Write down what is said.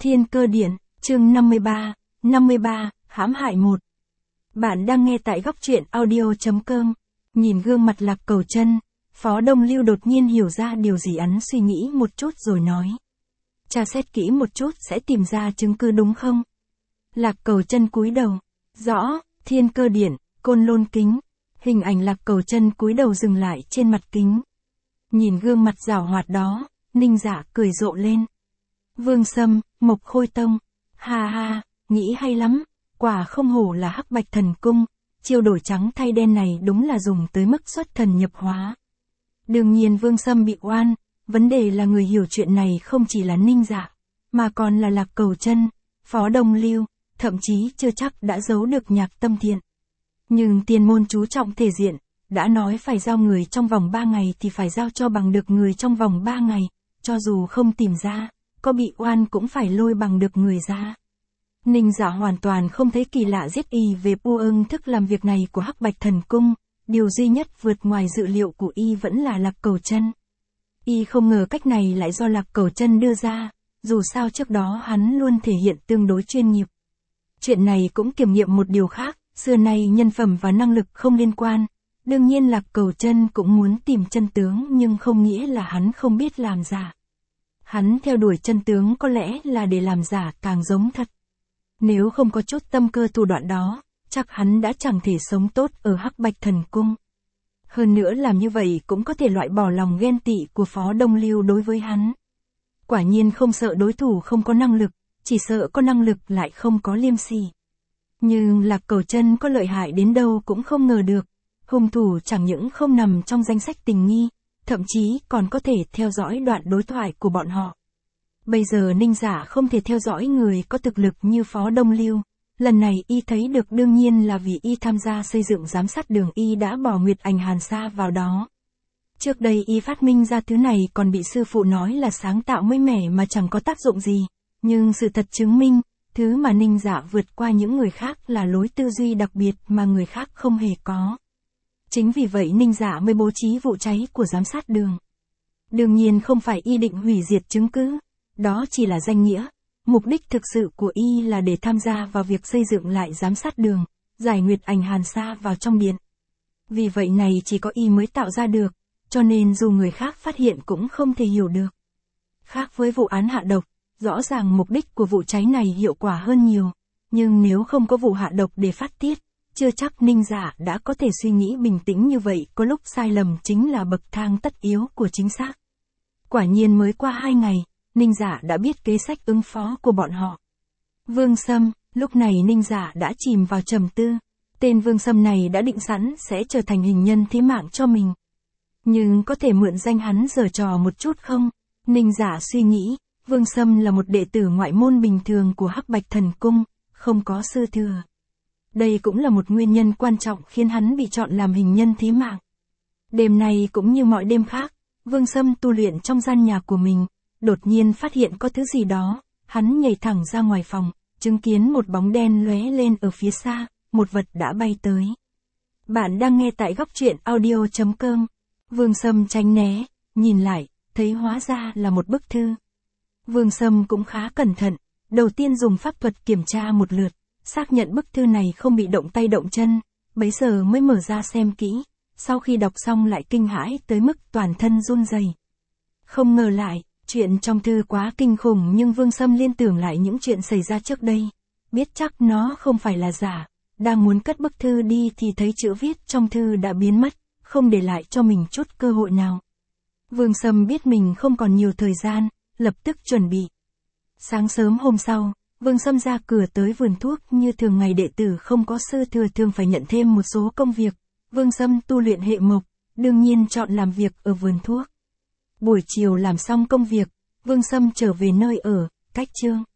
Thiên Cơ Điện, chương 53, hãm hại 1. Bạn đang nghe tại góc truyện audio.com. Nhìn gương mặt Lạc Cẩu Chân, Phó Đông Lưu đột nhiên hiểu ra điều gì, hắn suy nghĩ một chút rồi nói. Tra xét kỹ một chút sẽ tìm ra chứng cứ đúng không? Lạc Cẩu Chân cúi đầu. Rõ, Thiên Cơ Điện, Côn Lôn Kính. Hình ảnh Lạc Cẩu Chân cúi đầu dừng lại trên mặt kính. Nhìn gương mặt giảo hoạt đó, Ninh Dạ cười rộ lên. Vương Sâm, Mộc Khôi Tông. Ha ha, nghĩ hay lắm, quả không hổ là Hắc Bạch Thần Cung, chiêu đổi trắng thay đen này đúng là dùng tới mức xuất thần nhập hóa. Đương nhiên Vương Sâm bị oan, vấn đề là người hiểu chuyện này không chỉ là Ninh Dạ, mà còn là Lạc Cẩu Chân, Phó Đông Lưu, thậm chí chưa chắc đã giấu được Nhạc Tâm Thiện. Nhưng tiên môn chú trọng thể diện, đã nói phải giao người trong vòng 3 ngày thì phải giao cho bằng được người trong vòng 3 ngày, cho dù không tìm ra, có bị oan cũng phải lôi bằng được người ra. Ninh Dạ hoàn toàn không thấy kỳ lạ giết y về thức làm việc này của Hắc Bạch Thần Cung, điều duy nhất vượt ngoài dự liệu của y vẫn là Lạc Cẩu Chân. Y không ngờ cách này lại do Lạc Cẩu Chân đưa ra, dù sao trước đó hắn luôn thể hiện tương đối chuyên nghiệp. Chuyện này cũng kiểm nghiệm một điều khác, xưa nay nhân phẩm và năng lực không liên quan. Đương nhiên Lạc Cẩu Chân cũng muốn tìm chân tướng nhưng không nghĩa là hắn không biết làm giả. Hắn theo đuổi chân tướng có lẽ là để làm giả càng giống thật. Nếu không có chút tâm cơ thủ đoạn đó, chắc hắn đã chẳng thể sống tốt ở Hắc Bạch Thần Cung. Hơn nữa làm như vậy cũng có thể loại bỏ lòng ghen tị của Phó Đông Lưu đối với hắn. Quả nhiên không sợ đối thủ không có năng lực, chỉ sợ có năng lực lại không có liêm sỉ. Nhưng Lạc Cẩu Chân có lợi hại đến đâu cũng không ngờ được. Hung thủ chẳng những không nằm trong danh sách tình nghi, thậm chí còn có thể theo dõi đoạn đối thoại của bọn họ. Bây giờ Ninh Dạ không thể theo dõi người có thực lực như Phó Đông Lưu, lần này y thấy được đương nhiên là vì y tham gia xây dựng giám sát đường, y đã bỏ Nguyệt Ảnh Hàn Sa vào đó. Trước đây y phát minh ra thứ này còn bị sư phụ nói là sáng tạo mới mẻ mà chẳng có tác dụng gì, nhưng sự thật chứng minh, thứ mà Ninh Dạ vượt qua những người khác là lối tư duy đặc biệt mà người khác không hề có. Chính vì vậy Ninh Dạ mới bố trí vụ cháy của giám sát đường. Đương nhiên không phải y định hủy diệt chứng cứ, đó chỉ là danh nghĩa. Mục đích thực sự của y là để tham gia vào việc xây dựng lại giám sát đường, giải Nguyệt Ảnh Hàn Sa vào trong điện. Vì vậy này chỉ có y mới tạo ra được, cho nên dù người khác phát hiện cũng không thể hiểu được. Khác với vụ án hạ độc, rõ ràng mục đích của vụ cháy này hiệu quả hơn nhiều, nhưng nếu không có vụ hạ độc để phát tiết, chưa chắc Ninh Dạ đã có thể suy nghĩ bình tĩnh như vậy, có lúc sai lầm chính là bậc thang tất yếu của chính xác. Quả nhiên mới qua 2 ngày, Ninh Dạ đã biết kế sách ứng phó của bọn họ. Vương Sâm, lúc này Ninh Dạ đã chìm vào trầm tư. Tên Vương Sâm này đã định sẵn sẽ trở thành hình nhân thế mạng cho mình. Nhưng có thể mượn danh hắn giở trò một chút không? Ninh Dạ suy nghĩ, Vương Sâm là một đệ tử ngoại môn bình thường của Hắc Bạch Thần Cung, không có sư thừa. Đây cũng là một nguyên nhân quan trọng khiến hắn bị chọn làm hình nhân thế mạng. Đêm nay cũng như mọi đêm khác, Vương Sâm tu luyện trong gian nhà của mình, đột nhiên phát hiện có thứ gì đó, hắn nhảy thẳng ra ngoài phòng, chứng kiến một bóng đen lóe lên ở phía xa, một vật đã bay tới. Bạn đang nghe tại góc truyện audio.com. Vương Sâm tránh né, nhìn lại, thấy hóa ra là một bức thư. Vương Sâm cũng khá cẩn thận, đầu tiên dùng pháp thuật kiểm tra một lượt, xác nhận bức thư này không bị động tay động chân, bấy giờ mới mở ra xem kỹ, sau khi đọc xong lại kinh hãi tới mức toàn thân run rẩy. Không ngờ lại, chuyện trong thư quá kinh khủng nhưng Vương Sâm liên tưởng lại những chuyện xảy ra trước đây, biết chắc nó không phải là giả, đang muốn cất bức thư đi thì thấy chữ viết trong thư đã biến mất, không để lại cho mình chút cơ hội nào. Vương Sâm biết mình không còn nhiều thời gian, lập tức chuẩn bị. Sáng sớm hôm sau, Vương Sâm ra cửa tới vườn thuốc, như thường ngày đệ tử không có sư thừa thường phải nhận thêm một số công việc. Vương Sâm tu luyện hệ mộc, đương nhiên chọn làm việc ở vườn thuốc. Buổi chiều làm xong công việc, Vương Sâm trở về nơi ở, cách Trương